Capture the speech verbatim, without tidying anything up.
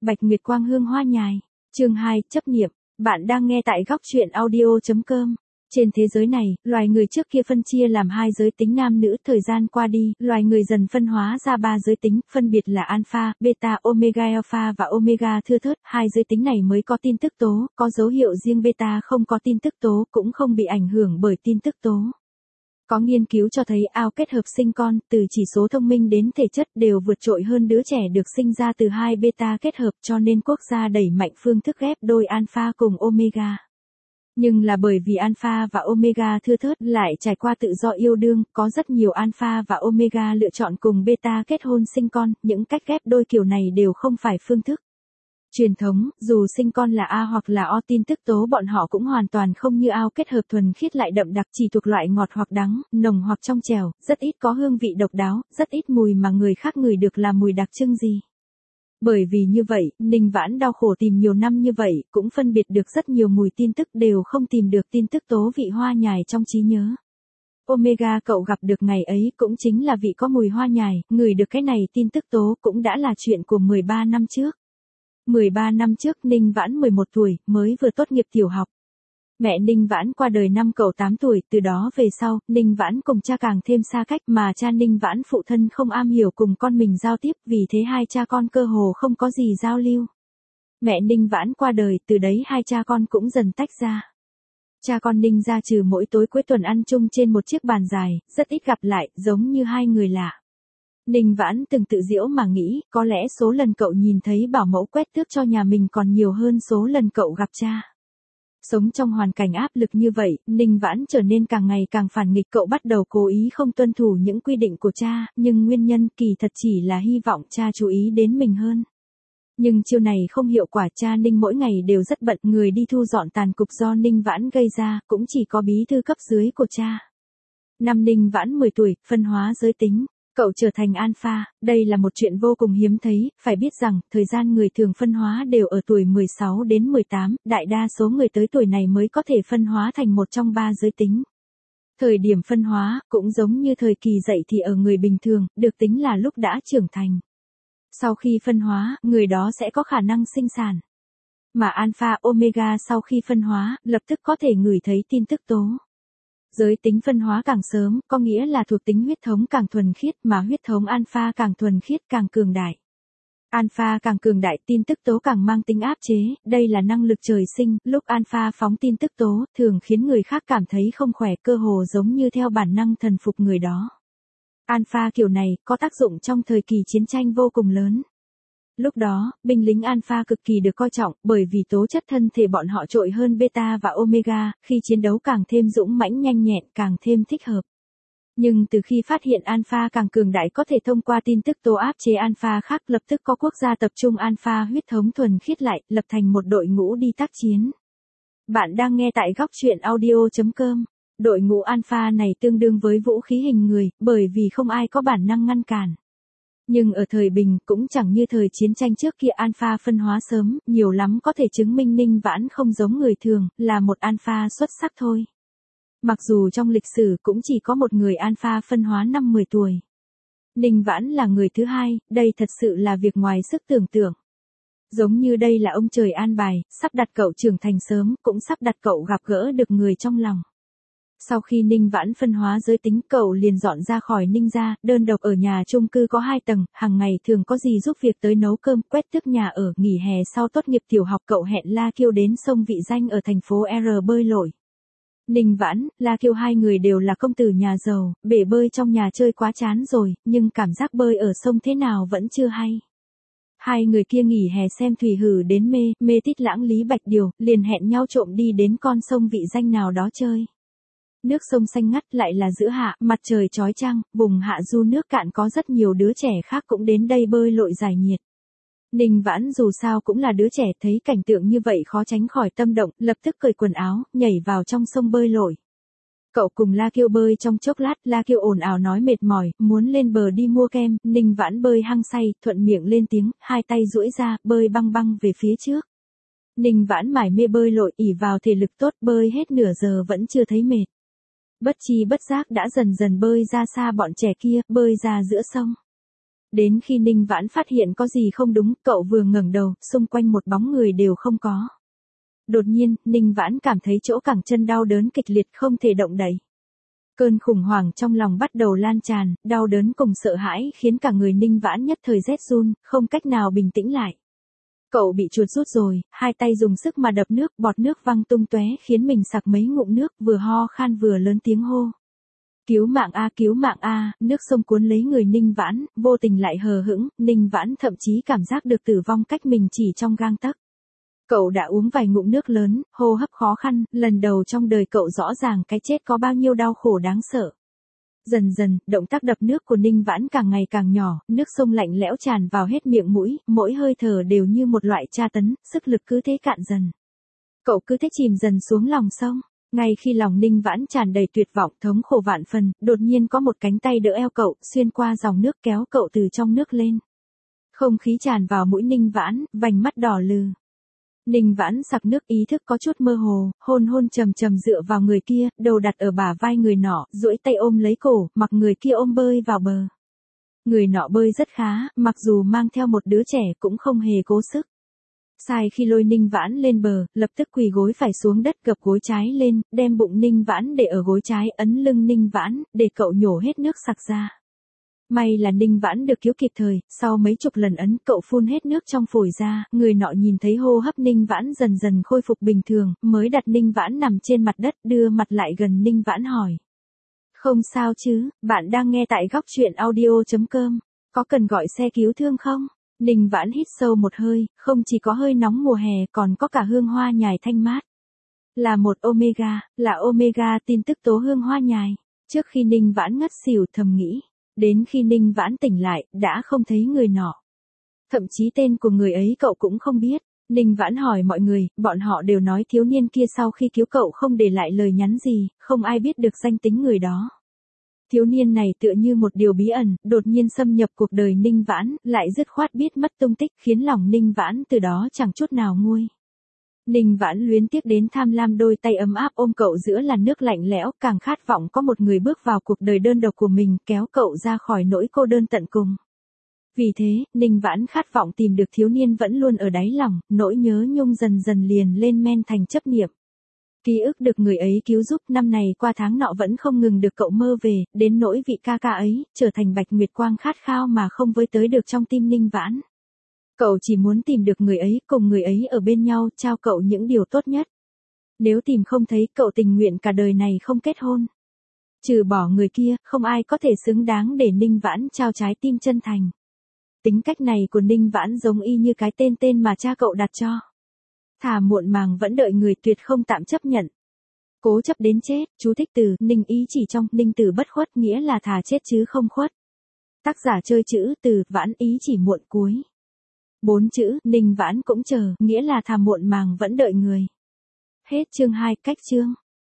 Bạch Nguyệt Quang Hương Hoa Nhài. Chương hai, chấp niệm. Bạn đang nghe tại góc truyện audio chấm com. Trên thế giới này, loài người trước kia phân chia làm hai giới tính nam nữ, thời gian qua đi, loài người dần phân hóa ra ba giới tính, phân biệt là alpha, beta, omega alpha và omega thưa thớt. Hai giới tính này mới có tin tức tố, có dấu hiệu riêng beta không có tin tức tố, cũng không bị ảnh hưởng bởi tin tức tố. Có nghiên cứu cho thấy ao kết hợp sinh con, từ chỉ số thông minh đến thể chất đều vượt trội hơn đứa trẻ được sinh ra từ hai beta kết hợp, cho nên quốc gia đẩy mạnh phương thức ghép đôi alpha cùng omega. Nhưng là bởi vì alpha và omega thưa thớt lại trải qua tự do yêu đương, có rất nhiều alpha và omega lựa chọn cùng beta kết hôn sinh con, những cách ghép đôi kiểu này đều không phải phương thức truyền thống, dù sinh con là A hoặc là O, tin tức tố bọn họ cũng hoàn toàn không như ao kết hợp thuần khiết lại đậm đặc, chỉ thuộc loại ngọt hoặc đắng, nồng hoặc trong trẻo, rất ít có hương vị độc đáo, rất ít mùi mà người khác ngửi được là mùi đặc trưng gì. Bởi vì như vậy, Ninh Vãn đau khổ tìm nhiều năm như vậy, cũng phân biệt được rất nhiều mùi tin tức đều không tìm được tin tức tố vị hoa nhài trong trí nhớ. Omega cậu gặp được ngày ấy cũng chính là vị có mùi hoa nhài, ngửi được cái này tin tức tố cũng đã là chuyện của mười ba năm trước. mười ba năm trước Ninh Vãn mười một tuổi, mới vừa tốt nghiệp tiểu học. Mẹ Ninh Vãn qua đời năm cậu tám tuổi, từ đó về sau, Ninh Vãn cùng cha càng thêm xa cách, mà cha Ninh Vãn phụ thân không am hiểu cùng con mình giao tiếp, vì thế hai cha con cơ hồ không có gì giao lưu. Mẹ Ninh Vãn qua đời, từ đấy hai cha con cũng dần tách ra. Cha con Ninh ra trừ mỗi tối cuối tuần ăn chung trên một chiếc bàn dài, rất ít gặp lại, giống như hai người lạ. Ninh Vãn từng tự giễu mà nghĩ, có lẽ số lần cậu nhìn thấy bảo mẫu quét tước cho nhà mình còn nhiều hơn số lần cậu gặp cha. Sống trong hoàn cảnh áp lực như vậy, Ninh Vãn trở nên càng ngày càng phản nghịch, cậu bắt đầu cố ý không tuân thủ những quy định của cha, nhưng nguyên nhân kỳ thật chỉ là hy vọng cha chú ý đến mình hơn. Nhưng chiêu này không hiệu quả, cha Ninh mỗi ngày đều rất bận, người đi thu dọn tàn cục do Ninh Vãn gây ra, cũng chỉ có bí thư cấp dưới của cha. Năm Ninh Vãn mười tuổi, phân hóa giới tính. Cậu trở thành alpha, đây là một chuyện vô cùng hiếm thấy, phải biết rằng, thời gian người thường phân hóa đều ở tuổi mười sáu đến mười tám, đại đa số người tới tuổi này mới có thể phân hóa thành một trong ba giới tính. Thời điểm phân hóa, cũng giống như thời kỳ dậy thì ở người bình thường, được tính là lúc đã trưởng thành. Sau khi phân hóa, người đó sẽ có khả năng sinh sản. Mà alpha, omega sau khi phân hóa, lập tức có thể ngửi thấy tin tức tố. Giới tính phân hóa càng sớm, có nghĩa là thuộc tính huyết thống càng thuần khiết, mà huyết thống alpha càng thuần khiết càng cường đại. Alpha càng cường đại, tin tức tố càng mang tính áp chế, đây là năng lực trời sinh, lúc alpha phóng tin tức tố, thường khiến người khác cảm thấy không khỏe, cơ hồ giống như theo bản năng thần phục người đó. Alpha kiểu này, có tác dụng trong thời kỳ chiến tranh vô cùng lớn. Lúc đó, binh lính alpha cực kỳ được coi trọng, bởi vì tố chất thân thể bọn họ trội hơn beta và omega, khi chiến đấu càng thêm dũng mãnh nhanh nhẹn, càng thêm thích hợp. Nhưng từ khi phát hiện alpha càng cường đại có thể thông qua tin tức tố áp chế alpha khác, lập tức có quốc gia tập trung alpha huyết thống thuần khiết lại, lập thành một đội ngũ đi tác chiến. Bạn đang nghe tại góc truyện audio chấm com. Đội ngũ alpha này tương đương với vũ khí hình người, bởi vì không ai có bản năng ngăn cản. Nhưng ở thời bình, cũng chẳng như thời chiến tranh trước kia, alpha phân hóa sớm, nhiều lắm có thể chứng minh Ninh Vãn không giống người thường, là một alpha xuất sắc thôi. Mặc dù trong lịch sử cũng chỉ có một người alpha phân hóa năm mười tuổi. Ninh Vãn là người thứ hai, đây thật sự là việc ngoài sức tưởng tượng. Giống như đây là ông trời an bài, sắp đặt cậu trưởng thành sớm, cũng sắp đặt cậu gặp gỡ được người trong lòng. Sau khi Ninh Vãn phân hóa giới tính, cậu liền dọn ra khỏi Ninh gia, đơn độc ở nhà chung cư có hai tầng, hàng ngày thường có gì giúp việc tới nấu cơm, quét tước nhà ở, nghỉ hè sau tốt nghiệp tiểu học cậu hẹn La Kiêu đến sông Vị Danh ở thành phố R bơi lội. Ninh Vãn, La Kiêu hai người đều là công tử nhà giàu, bể bơi trong nhà chơi quá chán rồi, nhưng cảm giác bơi ở sông thế nào vẫn chưa hay. Hai người kia nghỉ hè xem thủy hử đến mê, mê tít lãng Lý Bạch Điều, liền hẹn nhau trộm đi đến con sông Vị Danh nào đó chơi. Nước sông xanh ngắt, lại là giữa hạ, mặt trời chói chang, vùng hạ du nước cạn có rất nhiều đứa trẻ khác cũng đến đây bơi lội giải nhiệt. Ninh Vãn dù sao cũng là đứa trẻ, thấy cảnh tượng như vậy khó tránh khỏi tâm động, lập tức cởi quần áo, nhảy vào trong sông bơi lội. Cậu cùng La Kiêu bơi trong chốc lát, La Kiêu ồn ào nói mệt mỏi, muốn lên bờ đi mua kem, Ninh Vãn bơi hăng say, thuận miệng lên tiếng, hai tay duỗi ra, bơi băng băng về phía trước. Ninh Vãn mải mê bơi lội, ỷ vào thể lực tốt, bơi hết nửa giờ vẫn chưa thấy mệt. Bất chi bất giác đã dần dần bơi ra xa bọn trẻ kia, bơi ra giữa sông. Đến khi Ninh Vãn phát hiện có gì không đúng, cậu vừa ngẩng đầu, xung quanh một bóng người đều không có. Đột nhiên, Ninh Vãn cảm thấy chỗ cẳng chân đau đớn kịch liệt không thể động đậy. Cơn khủng hoảng trong lòng bắt đầu lan tràn, đau đớn cùng sợ hãi khiến cả người Ninh Vãn nhất thời rét run, không cách nào bình tĩnh lại. Cậu bị chuột rút rồi, hai tay dùng sức mà đập nước, bọt nước văng tung tóe khiến mình sặc mấy ngụm nước, vừa ho khan vừa lớn tiếng hô. Cứu mạng a, cứu mạng a, nước sông cuốn lấy người Ninh Vãn, vô tình lại hờ hững, Ninh Vãn thậm chí cảm giác được tử vong cách mình chỉ trong gang tấc. Cậu đã uống vài ngụm nước lớn, hô hấp khó khăn, lần đầu trong đời cậu rõ ràng cái chết có bao nhiêu đau khổ đáng sợ. Dần dần, động tác đập nước của Ninh Vãn càng ngày càng nhỏ, nước sông lạnh lẽo tràn vào hết miệng mũi, mỗi hơi thở đều như một loại tra tấn, sức lực cứ thế cạn dần. Cậu cứ thế chìm dần xuống lòng sông. Ngay khi lòng Ninh Vãn tràn đầy tuyệt vọng thống khổ vạn phần, đột nhiên có một cánh tay đỡ eo cậu, xuyên qua dòng nước kéo cậu từ trong nước lên. Không khí tràn vào mũi Ninh Vãn, vành mắt đỏ lừ. Ninh Vãn sặc nước ý thức có chút mơ hồ, hôn hôn trầm trầm dựa vào người kia, đầu đặt ở bả vai người nọ, duỗi tay ôm lấy cổ, mặc người kia ôm bơi vào bờ. Người nọ bơi rất khá, mặc dù mang theo một đứa trẻ cũng không hề cố sức. Sai khi lôi Ninh Vãn lên bờ, lập tức quỳ gối phải xuống đất gập gối trái lên, đem bụng Ninh Vãn để ở gối trái ấn lưng Ninh Vãn, để cậu nhổ hết nước sặc ra. May là Ninh Vãn được cứu kịp thời, sau mấy chục lần ấn cậu phun hết nước trong phổi ra, người nọ nhìn thấy hô hấp Ninh Vãn dần dần khôi phục bình thường, mới đặt Ninh Vãn nằm trên mặt đất, đưa mặt lại gần Ninh Vãn hỏi. Không sao chứ, bạn đang nghe tại góc truyện audio chấm com, có cần gọi xe cứu thương không? Ninh Vãn hít sâu một hơi, không chỉ có hơi nóng mùa hè còn có cả hương hoa nhài thanh mát. Là một omega, là omega tin tức tố hương hoa nhài. Trước khi Ninh Vãn ngất xỉu thầm nghĩ, đến khi Ninh Vãn tỉnh lại, đã không thấy người nọ. Thậm chí tên của người ấy cậu cũng không biết. Ninh Vãn hỏi mọi người, bọn họ đều nói thiếu niên kia sau khi cứu cậu không để lại lời nhắn gì, không ai biết được danh tính người đó. Thiếu niên này tựa như một điều bí ẩn, đột nhiên xâm nhập cuộc đời Ninh Vãn, lại dứt khoát biết mất tung tích, khiến lòng Ninh Vãn từ đó chẳng chút nào nguôi. Ninh Vãn luyến tiếc đến tham lam đôi tay ấm áp ôm cậu giữa làn nước lạnh lẽo, càng khát vọng có một người bước vào cuộc đời đơn độc của mình, kéo cậu ra khỏi nỗi cô đơn tận cùng. Vì thế, Ninh Vãn khát vọng tìm được thiếu niên vẫn luôn ở đáy lòng, nỗi nhớ nhung dần dần liền lên men thành chấp niệm. Ký ức được người ấy cứu giúp năm này qua tháng nọ vẫn không ngừng được cậu mơ về, đến nỗi vị ca ca ấy, trở thành bạch nguyệt quang khát khao mà không với tới được trong tim Ninh Vãn. Cậu chỉ muốn tìm được người ấy, cùng người ấy ở bên nhau, trao cậu những điều tốt nhất. Nếu tìm không thấy, cậu tình nguyện cả đời này không kết hôn. Trừ bỏ người kia, không ai có thể xứng đáng để Ninh Vãn trao trái tim chân thành. Tính cách này của Ninh Vãn giống y như cái tên tên mà cha cậu đặt cho. Thà muộn màng vẫn đợi người, tuyệt không tạm chấp nhận. Cố chấp đến chết, chú thích từ, Ninh ý chỉ trong, Ninh từ bất khuất nghĩa là thà chết chứ không khuất. Tác giả chơi chữ từ, Vãn ý chỉ muộn cuối. Bốn chữ, Ninh Vãn cũng chờ, nghĩa là thà muộn màng vẫn đợi người. Hết chương hai, cách chương.